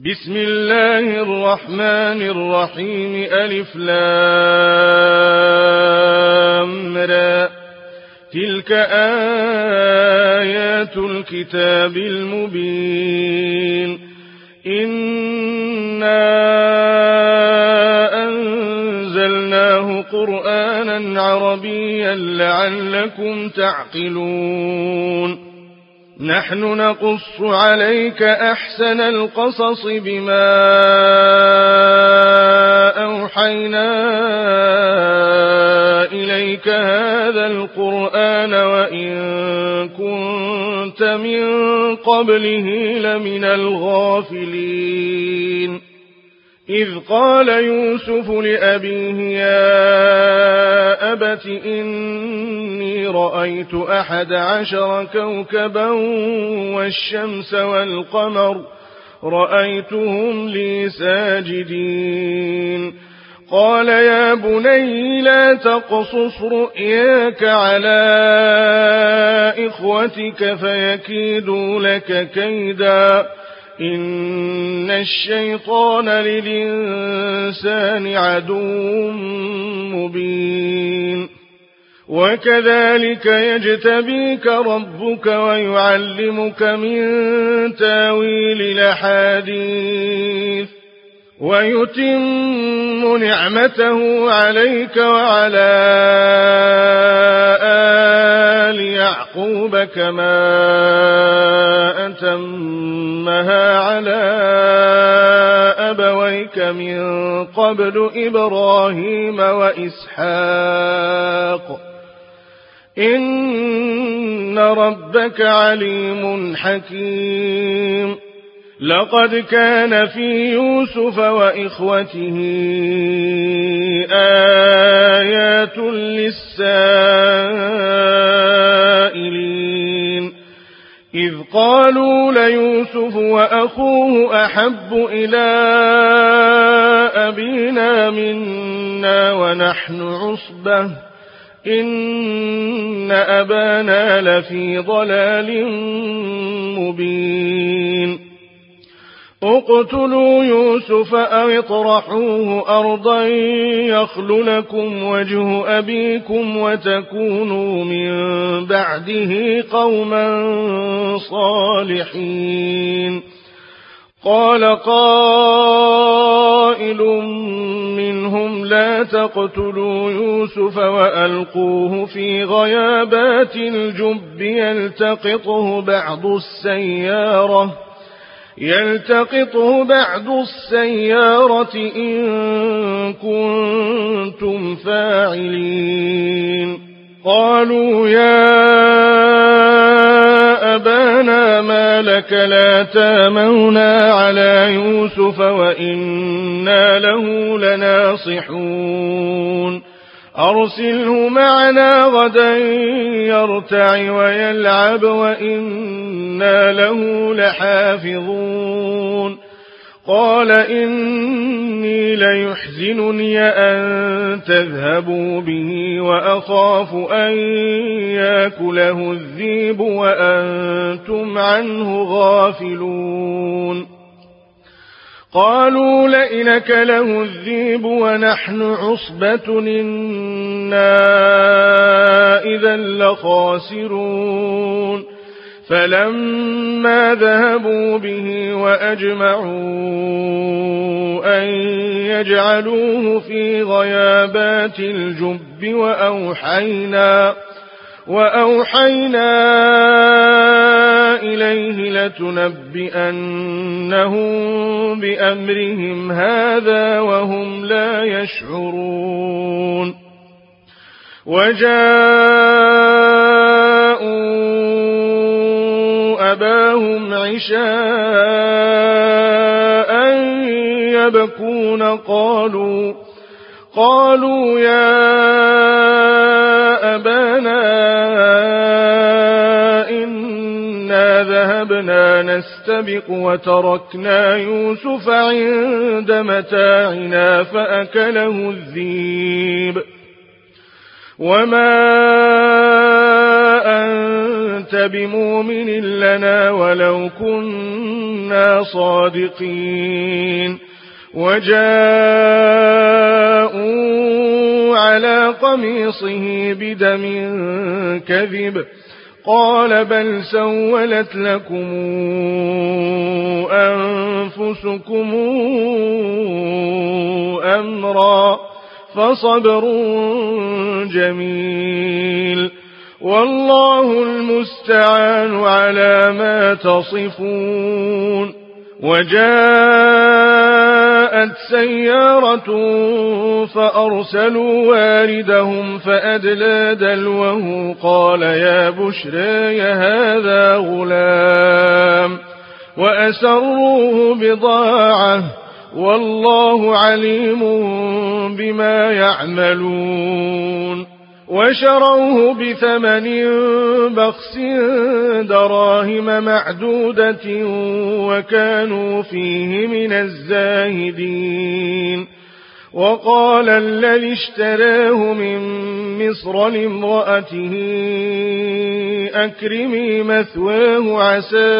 بسم الله الرحمن الرحيم ألف لام را تلك آيات الكتاب المبين إنا أنزلناه قرآنا عربيا لعلكم تعقلون نحن نقص عليك أحسن القصص بما أوحينا إليك هذا القرآن وإن كنت من قبله لمن الغافلين إذ قال يوسف لأبيه يا أبت إني رأيت 11 كوكبا والشمس والقمر رأيتهم لي ساجدين قال يا بني لا تقصص رؤياك على إخوتك فيكيدوا لك كيدا إن الشيطان للإنسان عدو مبين وكذلك يجتبيك ربك ويعلمك من تاويل الأحاديث ويتم نعمته عليك وعلى آل يعقوب كما أتمها على أبويك من قبل إبراهيم وإسحاق إن ربك عليم حكيم لقد كان في يوسف وإخوته آيات للسائلين إذ قالوا ليوسف وأخوه أحب إلى أبينا منا ونحن عصبة إن أبانا لفي ضلال مبين اقتلوا يوسف أو اطرحوه أرضا يخل لكم وجه أبيكم وتكونوا من بعده قوما صالحين قال قائل منهم لا تقتلوا يوسف وألقوه في غيابات الجب يلتقطه بعض السيارة إن كنتم فاعلين قالوا يا أبانا ما لك لا تامنا على يوسف وإنا له لناصحون أرسله معنا غدا يرتع ويلعب وإنا له لحافظون قال إني ليحزنني أن تذهبوا به وأخاف أن يأكله الذئب وأنتم عنه غافلون قالوا لئن أكله الذئب ونحن عصبة إنا إذا لخاسرون فلما ذهبوا به وأجمعوا أن يجعلوه في غيابات الجب وأوحينا إليه لتنبئنهم بأمرهم هذا وهم لا يشعرون وجاءوا أباهم عشاء يبكون قالوا يا أبانا إنا ذهبنا نستبق وتركنا يوسف عند متاعنا فأكله الذئب وما أنت بمؤمن لنا ولو كنا صادقين. وجاءوا على قميصه بدم كذب قال بل سولت لكم أنفسكم أمرا فصبر جميل والله المستعان على ما تصفون. وجاءت سيارة فأرسلوا واردهم فأدلى دلوه قال يا بشرى هذا غلام وأسروه بضاعة والله عليم بما يعملون. وشروه بثمن بخس دراهم معدودة وكانوا فيه من الزاهدين. وقال الذي اشتراه من مصر لامرأته أكرمي مثواه عسى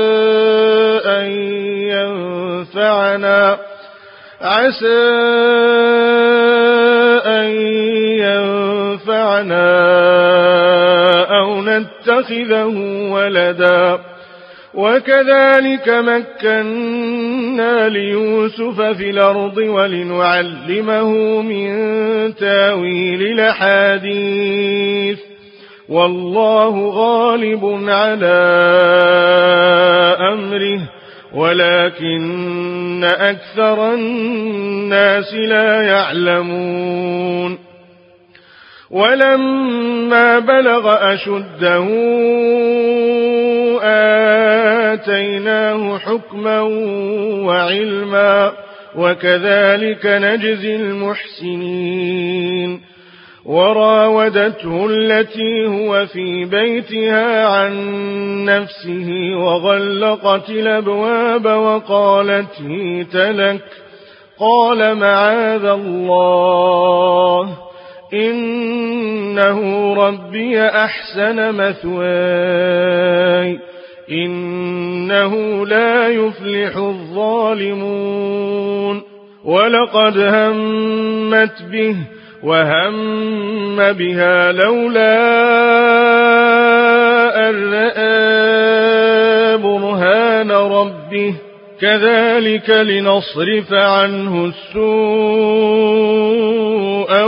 أن ينفعنا أو نتخذه ولدا. وكذلك مكنا ليوسف في الأرض ولنعلمه من تاويل الأحاديث والله غالب على أمره ولكن أكثر الناس لا يعلمون. ولما بلغ أشده آتيناه حكما وعلما وكذلك نجزي المحسنين. وراودته التي هو في بيتها عن نفسه وغلقت الأبواب وقالت هيت لك قال معاذ الله إنه ربي أحسن مثواي إنه لا يفلح الظالمون. ولقد همت به وهم بها لولا أن رأى برهان ربه كذلك لنصرف عنه السوء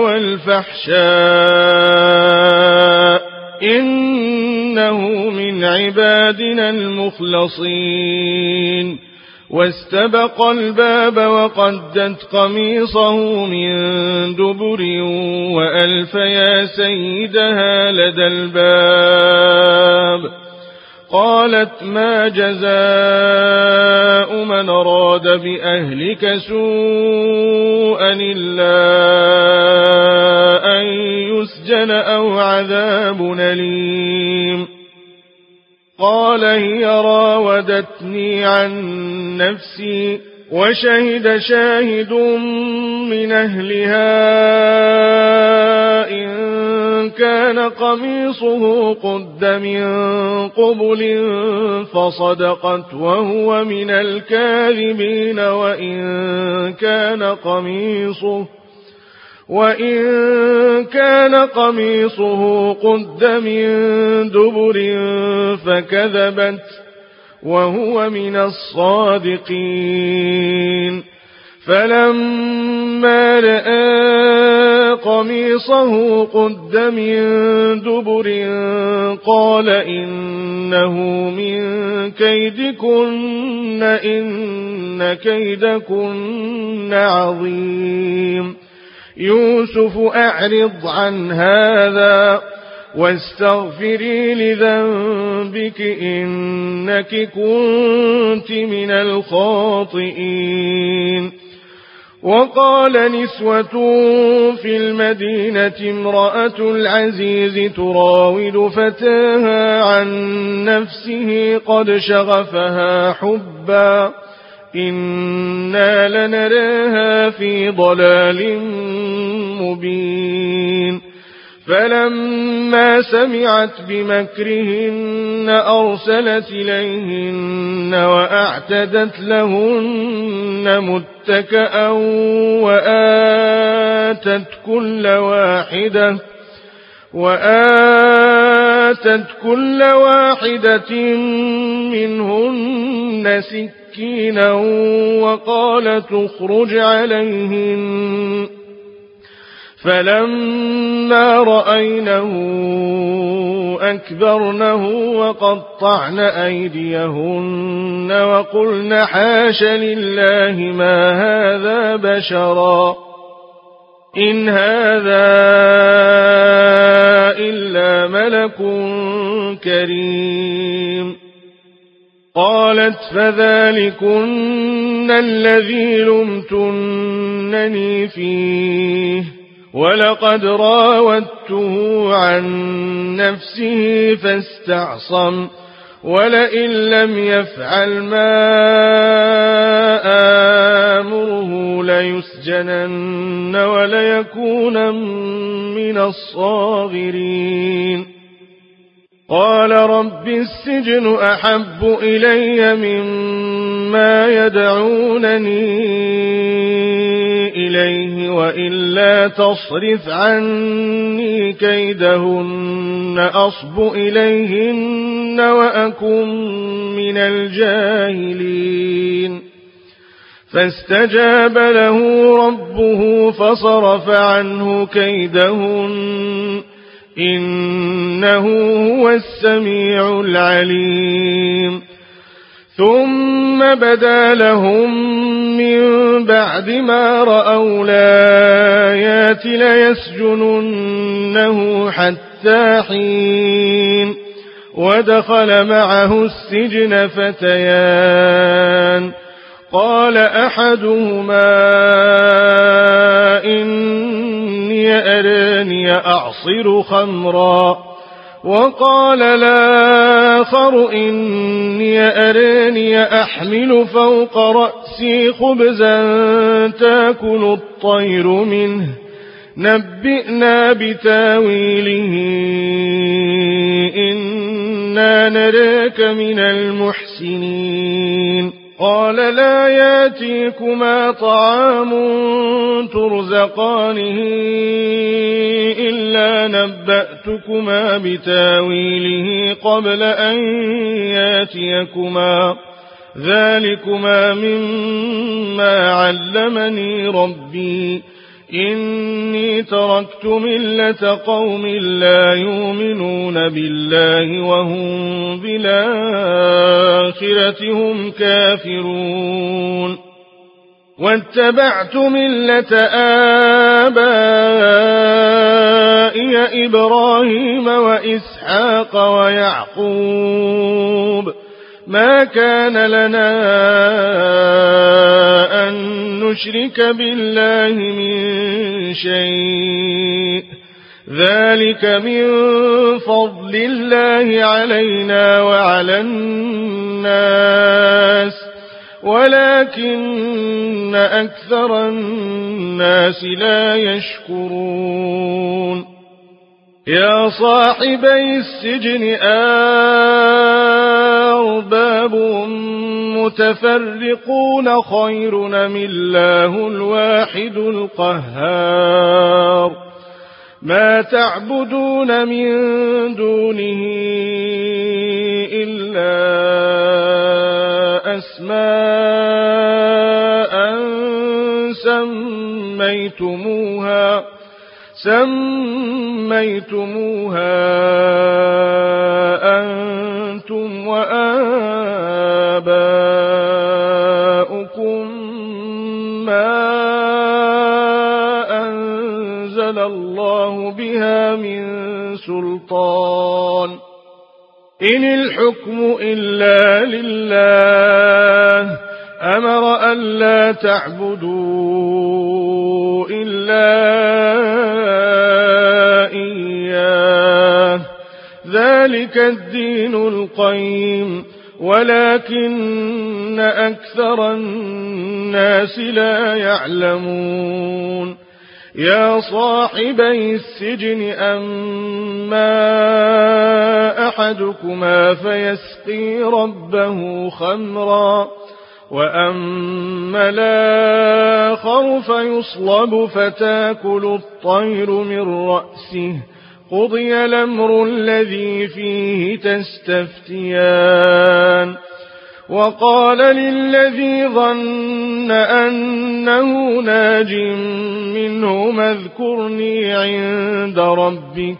والفحشاء إنه من عبادنا المخلصين. واستبق الباب وقدت قميصه من دبر وألف يا سيدها لدى الباب قالت ما جزاء من أراد بأهلك سوءا إلا أن يسجن أو عذاب أليم. قال هي راودتني عن نفسي وشهد شاهد من أهلها إن كان قميصه قد من قبل فصدقت وهو من الكاذبين وإن كان قميصه قد من دبر فكذبت وهو من الصادقين. فلما رأى قميصه قد من دبر قال إنه من كيدكن إن كيدكن عظيم. يوسف أعرض عن هذا واستغفري لذنبك إنك كنت من الخاطئين. وقال نسوة في المدينة امرأة العزيز تراود فتاها عن نفسه قد شغفها حبا إنا لنراها في ضلال مبين. فلما سمعت بمكرهن أرسلت إليهن وأعتدت لهن متكأ وآتت كل واحدة منهن سكينا وقالت اخرج عليهن فلما رأينه أكبرنه وقطعن أيديهن وقلن حاش لله ما هذا بشرا إن هذا إلا ملك كريم. قالت فذلكن الذي لمتنني فيه ولقد راودته عن نفسه فاستعصم ولئن لم يفعل ما آمره ليسجنن وليكون من الصاغرين. قال رب السجن أحب إلي مما يدعونني إليه وإلا تصرف عني كيدهن أصب إليهن وأكن من الجاهلين. فاستجاب له ربه فصرف عنه كيدهن إنه هو السميع العليم. ثم بدا لهم من بعد ما رأوا الآيات ليسجننه حتى حين. ودخل معه السجن فتيان قال أحدهما إني أراني أعصر خمرا وقال الآخر إني أراني أحمل فوق رأسي خبزا تأكل الطير منه نبئنا بتاويله إنا نراك من المحسنين. قال لا ياتيكما طعام ترزقانه إلا نبأتكما بتاويله قبل أن ياتيكما ذلكما مما علمني ربي إني تركت ملة قوم لا يؤمنون بالله وهم بالآخرة هم كافرون. واتبعت ملة آبائي إبراهيم وإسحاق ويعقوب ما كان لنا أن نشرك بالله من شيء ذلك من فضل الله علينا وعلى الناس ولكن أكثر الناس لا يشكرون. يا صاحبي السجن أرباب متفرقون خير أم الله الواحد القهار. ما تعبدون من دونه إلا أسماء سميتموها أنتم وآباؤكم ما أنزل الله بها من سلطان إن الحكم إلا لله أمر ألا تعبدوا إلا إياه ذلك الدين القيم ولكن أكثر الناس لا يعلمون. يا صاحبي السجن أما أحدكما فيسقي ربه خمرا وأما الآخر فيصلب فتاكل الطير من رأسه قضي الأمر الذي فيه تستفتيان وقال للذي ظن أنه ناج منهما اذكرني عند ربك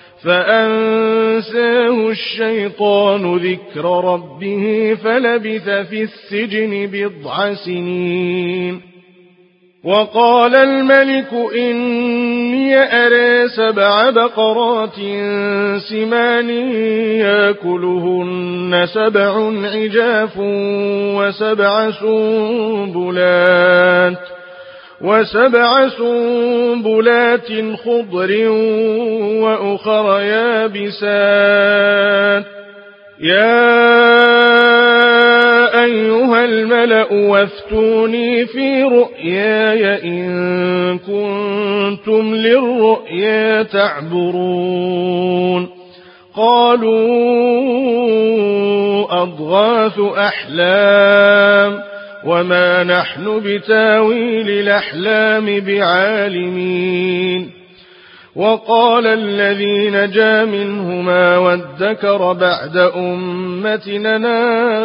فأنساه الشيطان ذكر ربه فلبث في السجن 9 سنين وقال الملك إني أرى 7 بقرات سمان يأكلهن 7 عجاف و7 سنبلات خضر وأخر يابسات يا أيها الملأ وافتوني في رؤياي إن كنتم للرؤيا تعبرون قالوا أضغاث أحلام وما نحن بتاويل الأحلام بعالمين وقال الذي نجا منهما وادكر بعد أمتنا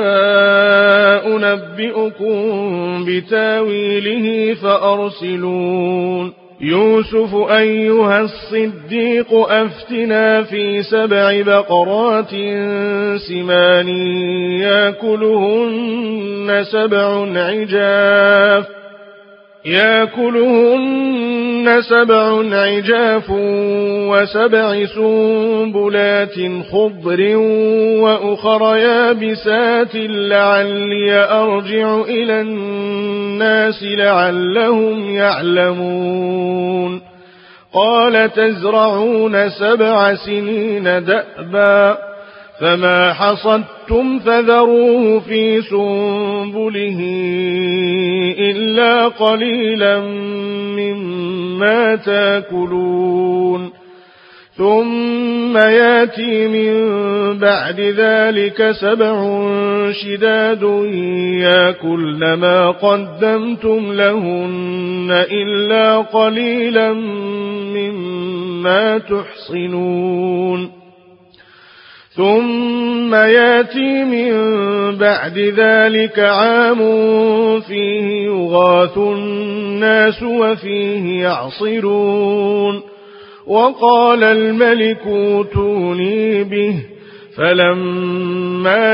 أنبئكم بتاويله فأرسلون يوسف أيها الصديق أفتنا في 7 بقرات سمان يأكلهن 7 عجاف و7 سنبلات خضر وأخر يابسات لعلي أرجع إلى الناس لعلهم يعلمون قال تزرعون 7 سنين دأبا فما حصدتم فذروه في سنبله إلا قليلا مما تاكلون ثم ياتي من بعد ذلك 7 شداد يأكلن ما قدمتم لهن إلا قليلا مما تحصنون ثم ياتي من بعد ذلك عام فيه يغاث الناس وفيه يعصرون وقال الملك اوتوني به فلما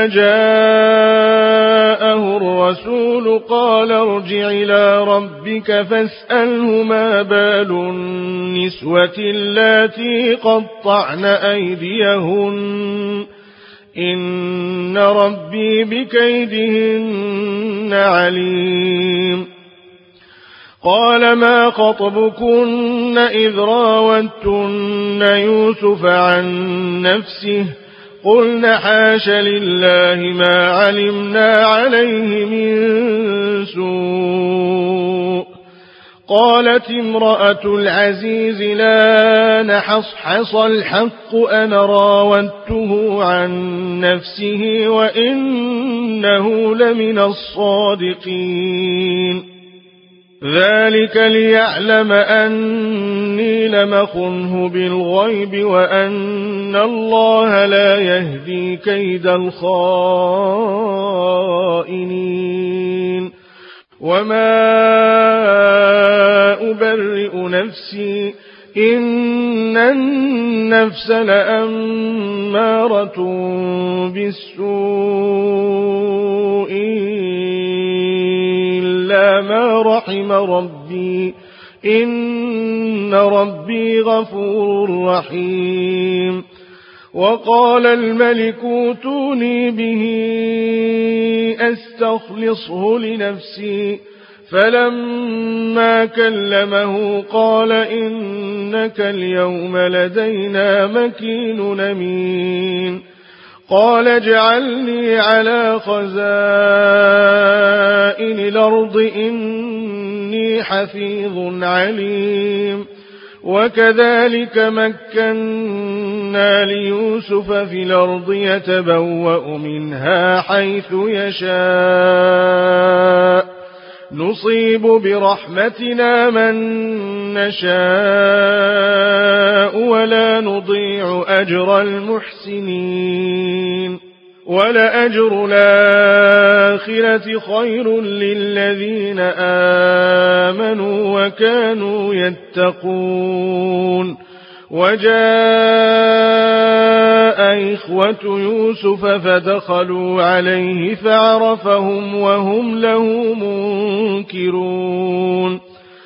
جاءه الرسول قال ارجع إلى ربك فاسأله ما بال النسوة اللاتي قطعن أيديهن إن ربي بكيدهن عليم قال ما خطبكن إذ راوتن يوسف عن نفسه قلنا حاش لله ما علمنا عليه من سوء قالت امرأة العزيز لا نحصحص الحق أنا راودته عن نفسه وإنه لمن الصادقين ذلك ليعلم أني لم أخنه بالغيب وأن الله لا يهدي كيد الخائنين وما أبرئ نفسي إن النفس لأمارة بالسوء إلا ما رحم ربي إن ربي غفور رحيم وقال الملك اوتوني به أستخلصه لنفسي فلما كلمه قال إنك اليوم لدينا مكين أمين قال اجعلني على خزائن الأرض إني إني حفيظ عليم. وكذلك مكنا ليوسف في الأرض يتبوأ منها حيث يشاء نصيب برحمتنا من نشاء ولا نضيع أجر المحسنين. ولأجر الآخرة خير للذين آمنوا وكانوا يتقون. وجاء إخوة يوسف فدخلوا عليه فعرفهم وهم له منكرون.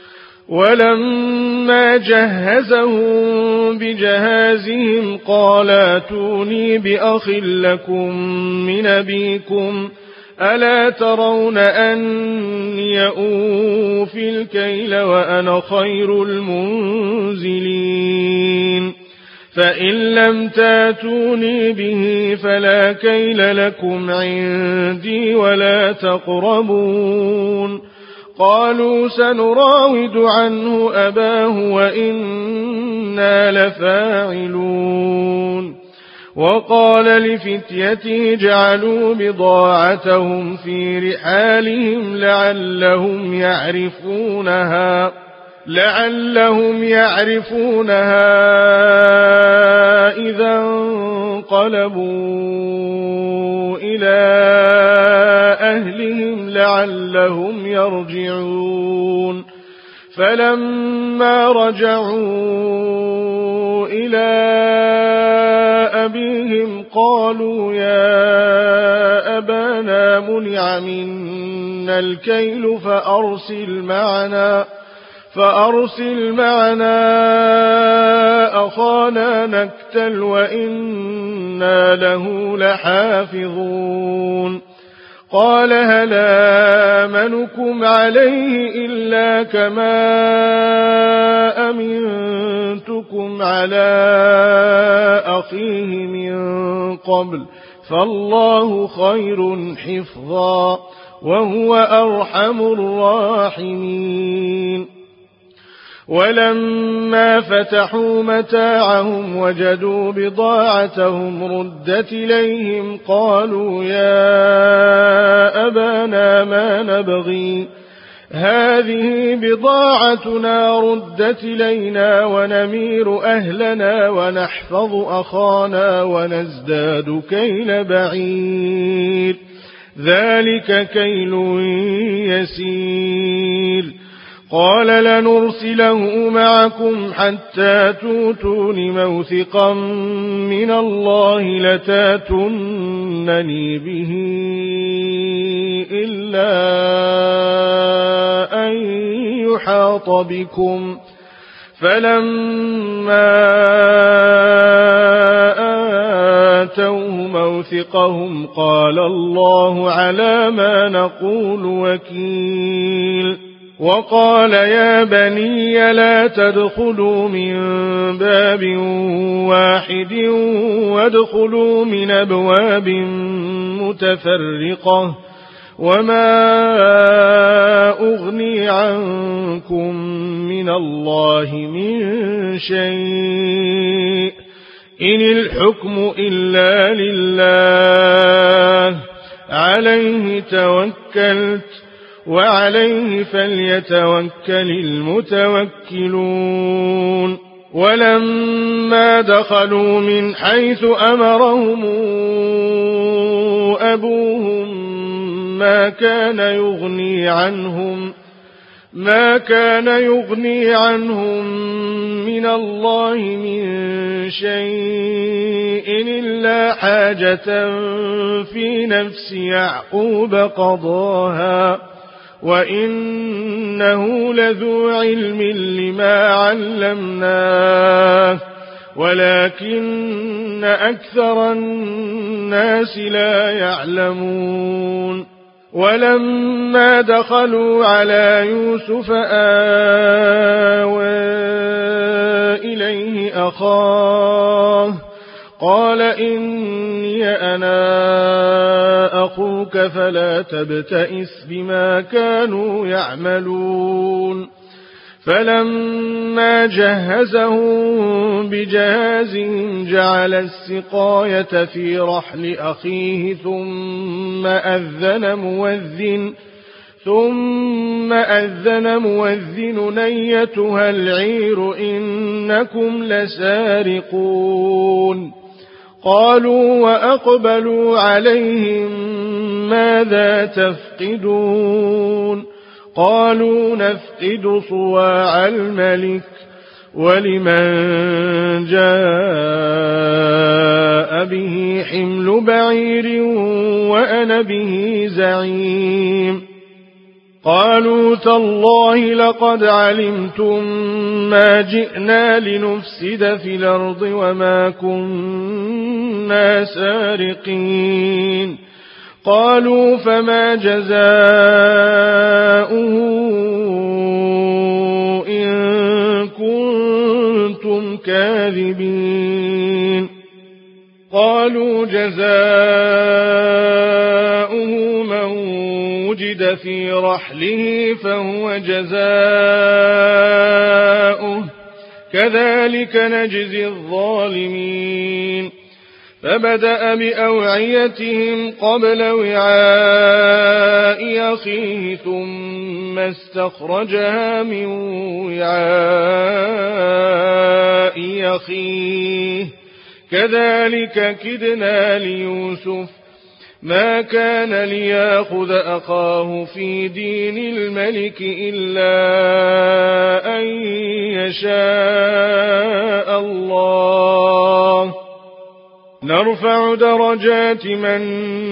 ولما جهزهم بجهازهم قال ائتوني بأخ لكم من أبيكم ألا ترون أني أوفي الكيل وأنا خير المنزلين. فإن لم تاتوني به فلا كيل لكم عندي ولا تقربون. قالوا سنراود عنه أباه وإنا لفاعلون. وقال لفتيته جعلوا بضاعتهم في رحالهم لعلهم يعرفونها إذا انقلبوا إلى أهلهم لعلهم يرجعون. فلما رجعوا إلى أبيهم قالوا يا أبانا منع منا الكيل فأرسل معنا أخانا نكتل وإنا له لحافظون. قال هل آمنكم عليه إلا كما أمنتكم على أخيه من قبل فالله خير حفظا وهو أرحم الراحمين. ولما فتحوا متاعهم وجدوا بضاعتهم ردت إليهم قالوا يا أبانا ما نبغي هذه بضاعتنا ردت إلينا ونمير أهلنا ونحفظ أخانا ونزداد كيل بعير ذلك كيل يسير. قال لنرسله معكم حتى توتون موثقا من الله لتاتونني به إلا أن يحاط بكم. فلما آتوه موثقهم قال الله على ما نقول وكيل. وقال يا بني لا تدخلوا من باب واحد وادخلوا من أبواب متفرقة وما أغني عنكم من الله من شيء إن الحكم إلا لله عليه توكلت وعليه فليتوكل المتوكلون. ولما دخلوا من حيث أمرهم أبوهم ما كان يغني عنهم من الله من شيء إلا حاجة في نفس يعقوب قضاها وإنه لذو علم لما علمناه ولكن أكثر الناس لا يعلمون. ولما دخلوا على يوسف آوى إليه أخاه قال إني أنا أخوك فلا تبتئس بما كانوا يعملون فلما جهزهم بجهازهم جعل السقاية في رحل أخيه ثم أذن مؤذن أيتها العير إنكم لسارقون قالوا وأقبلوا عليهم ماذا تفقدون قالوا نفقد صواع الملك ولمن جاء به حمل بعير وأنا به زعيم قالوا تالله لقد علمتم ما جئنا لنفسد في الأرض وما كنا سارقين قالوا فما جزاؤه إن كنتم كاذبين قالوا جزاؤه من وجد في رحله فهو جزاؤه كذلك نجزي الظالمين فبدأ بأوعيتهم قبل وعاء أخيه ثم استخرجها من وعاء أخيه كذلك كدنا ليوسف ما كان ليأخذ أخاه في دين الملك إلا أن يشاء الله نرفع درجات من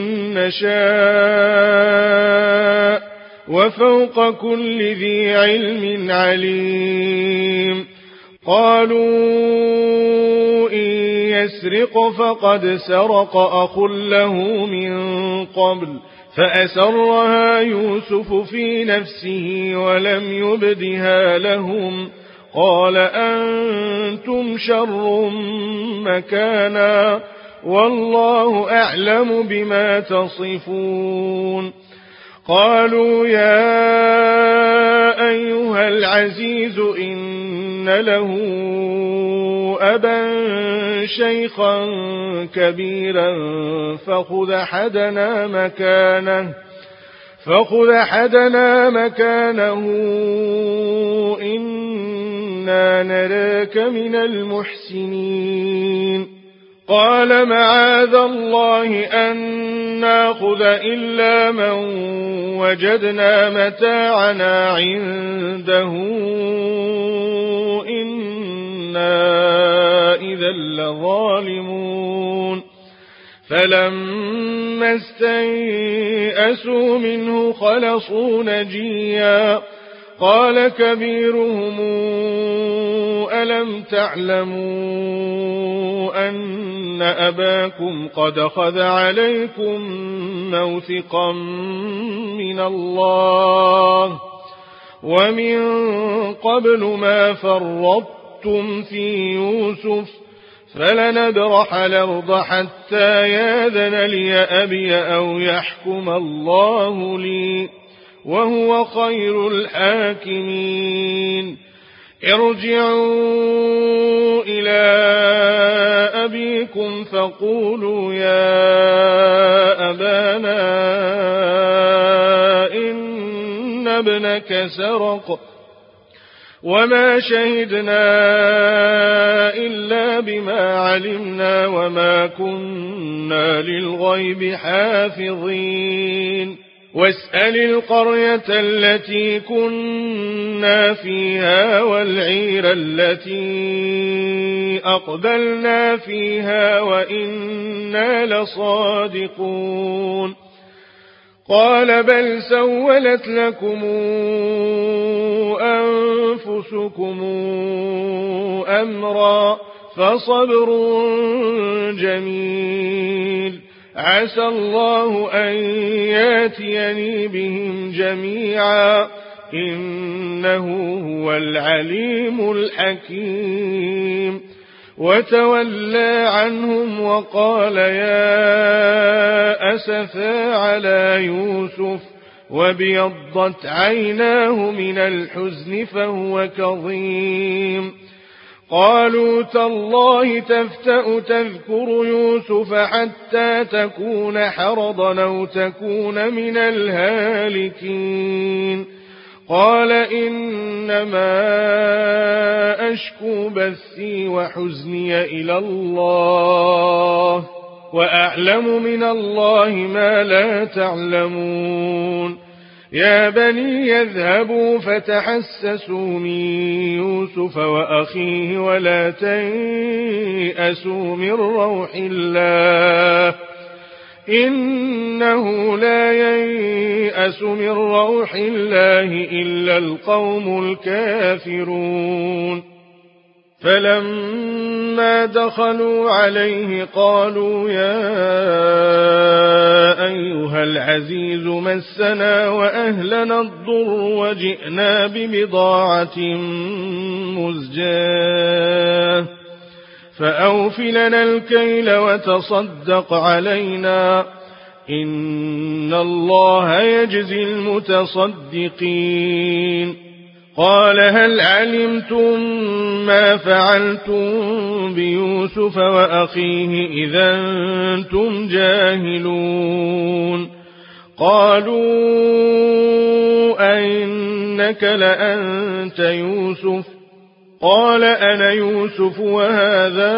نشاء وفوق كل ذي علم عليم قالوا إن يسرق فقد سرق أخ له من قبل فأسرها يوسف في نفسه ولم يبدها لهم قال أنتم شر مكانا والله أعلم بما تصفون قالوا يا أيها العزيز إن له أبا شيخا كبيرا فخذ أحدنا مكانه إنا نراك من المحسنين قال معاذ الله أن ناخذ إلا من وجدنا متاعنا عنده إنا إذا لظالمون فلما استيئسوا منه خلصوا نجيا قال كبيرهم ألم تعلموا أن أباكم قد خذ عليكم موثقا من الله ومن قبل ما فرطتم في يوسف فلنبرح الأرض حتى يأذن لي أبي أو يحكم الله لي وهو خير الحاكمين ارجعوا إلى أبيكم فقولوا يا أبانا إن ابنك سرق وما شهدنا إلا بما علمنا وما كنا للغيب حافظين واسأل القرية التي كنا فيها والعير التي أقبلنا فيها وإنا لصادقون قال بل سولت لكم أنفسكم أمرا فصبر جميل عسى الله أن ياتيني بهم جميعا إنه هو العليم الحكيم وتولى عنهم وقال يا أسفا على يوسف وابيضت عيناه من الحزن فهو كظيم. قالوا تالله تفتأ تذكر يوسف حتى تكون حرضا أو تكون من الهالكين. قال إنما أشكو بثي وحزني إلى الله وأعلم من الله ما لا تعلمون. يا بني يذهبوا فتحسسوا من يوسف وأخيه ولا تيأسوا من روح الله إنه لا ييأس من روح الله إلا القوم الكافرون. فلما دخلوا عليه قالوا يا أيها العزيز مسنا وأهلنا الضر وجئنا ببضاعة مزجاة فأوف لنا الكيل وتصدق علينا إن الله يجزي المتصدقين. قال هل علمتم ما فعلتم بيوسف وأخيه إذا أنتم جاهلون. قالوا أئنك لأنت يوسف قال أنا يوسف وهذا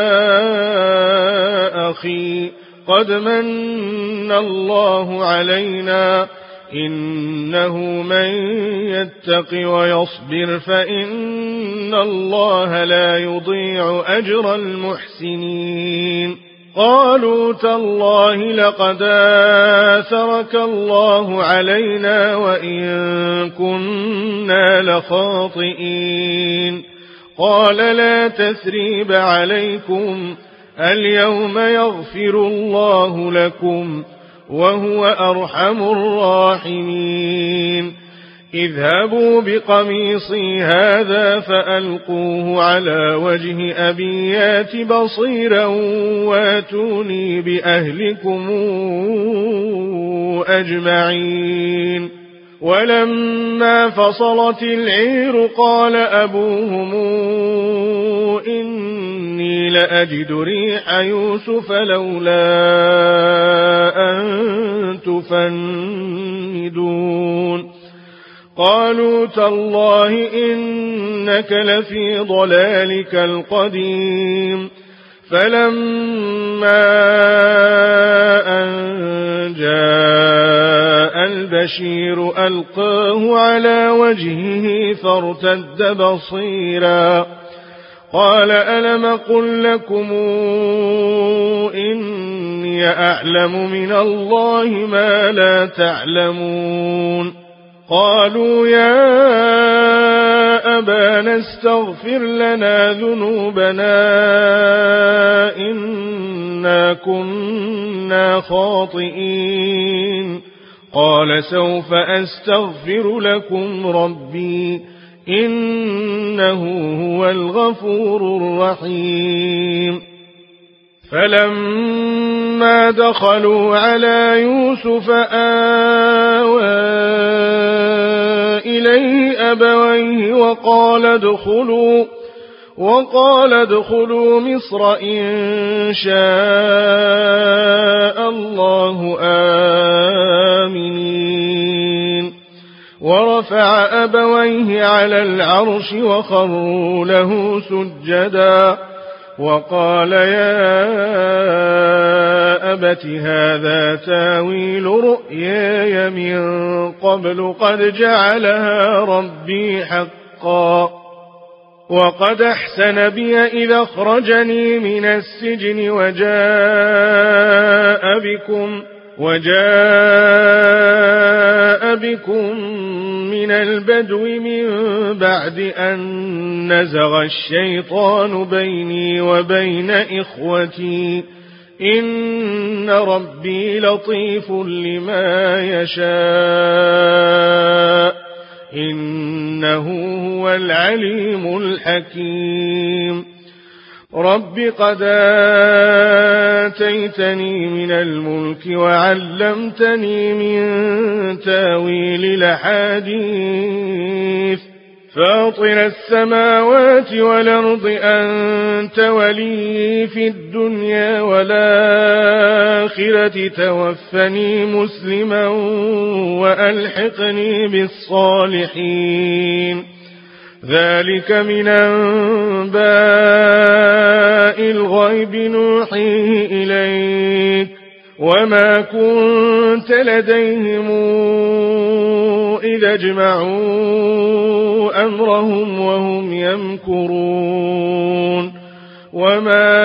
أخي قد من الله علينا إنه من يتق ويصبر فإن الله لا يضيع أجر المحسنين. قالوا تالله لقد آثرك الله علينا وإن كنا لخاطئين. قال لا تثريب عليكم اليوم يغفر الله لكم وهو أرحم الراحمين. اذهبوا بقميصي هذا فألقوه على وجه أبي يات بصيرا واتوني بأهلكم أجمعين. ولما فصلت العير قال أبوهم إني لأجد ريح يوسف لولا أن تفندون. قالوا تالله إنك لفي ضلالك القديم. فلما أن جاء البشير ألقاه على وجهه فارتد بصيرا قال ألم قل لكم إني أعلم من الله ما لا تعلمون. قالوا يا أبانا استغفر لنا ذنوبنا إنا كنا خاطئين. قال سوف أستغفر لكم ربي إنه هو الغفور الرحيم. فلما دخلوا على يوسف آوى إليه أبويه وقال ادخلوا مصر إن شاء الله آمنين. ورفع أبويه على العرش وخروا له سجدا وقال يا أبت هذا تاويل رؤياي من قبل قد جعلها ربي حقا وقد أحسن بي إذا أخرجني من السجن وجاء بكم من البدو من بعد أن نزغ الشيطان بيني وبين إخوتي إن ربي لطيف لما يشاء إنه هو العليم الحكيم. رب قد آتيتني من الملك وعلمتني من تاويل الأحاديث فاطر السماوات والأرض أنت ولي في الدنيا والآخرة توفني مسلما وألحقني بالصالحين ذلك من أنباء الغيب نوحيه إليك وما كنت لديهم إذا اجمعوا أمرهم وهم يمكرون وما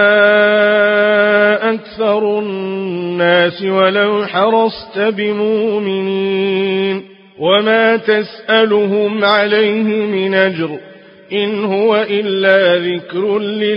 أكثر الناس ولو حرصت بمؤمنين وما تسألهم عليه من أجر إن هو إلا ذكر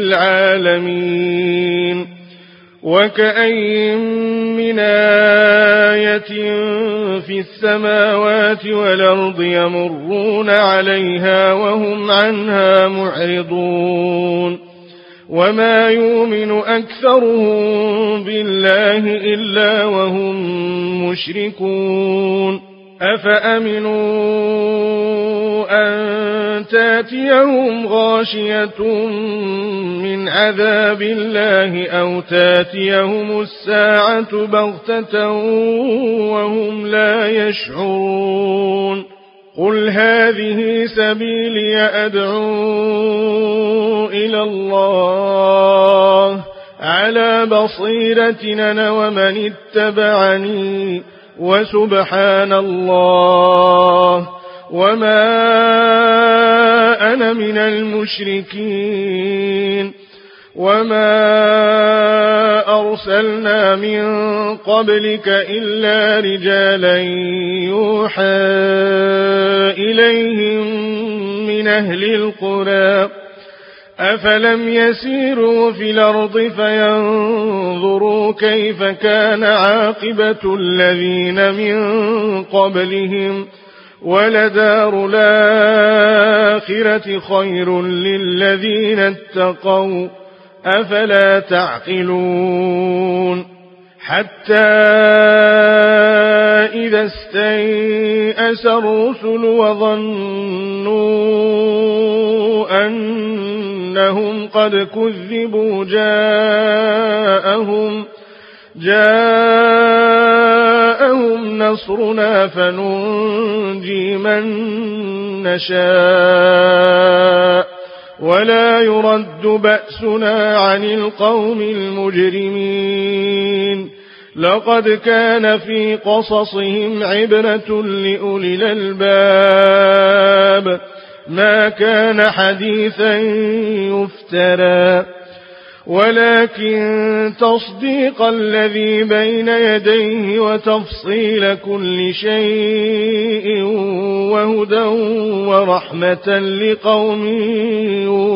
للعالمين وكأين من آية في السماوات والأرض يمرون عليها وهم عنها معرضون وما يؤمن أكثرهم بالله إلا وهم مشركون أفأمنوا أن تاتيهم غاشية من عذاب الله أو تاتيهم الساعة بغتة وهم لا يشعرون قل هذه سبيلي أدعو إلى الله على بصيرة أنا ومن اتبعني وسبحان الله وما أنا من المشركين وما أرسلنا من قبلك إلا رجالا يوحى إليهم من أهل القرى أفلم يسيروا في الأرض فينظروا كيف كان عاقبة الذين من قبلهم ولدار الآخرة خير للذين اتقوا أفلا تعقلون حتى إذا استيأس الرسل وظنوا أنهم قد كذبوا جاءهم نصرنا فننجي من نشاء ولا يرد بأسنا عن القوم المجرمين لقد كان في قصصهم عبرة لأولي الألباب ما كان حديثا يفترى ولكن تصديق الذي بين يديه وتفصيل كل شيء وهدى ورحمة لقوم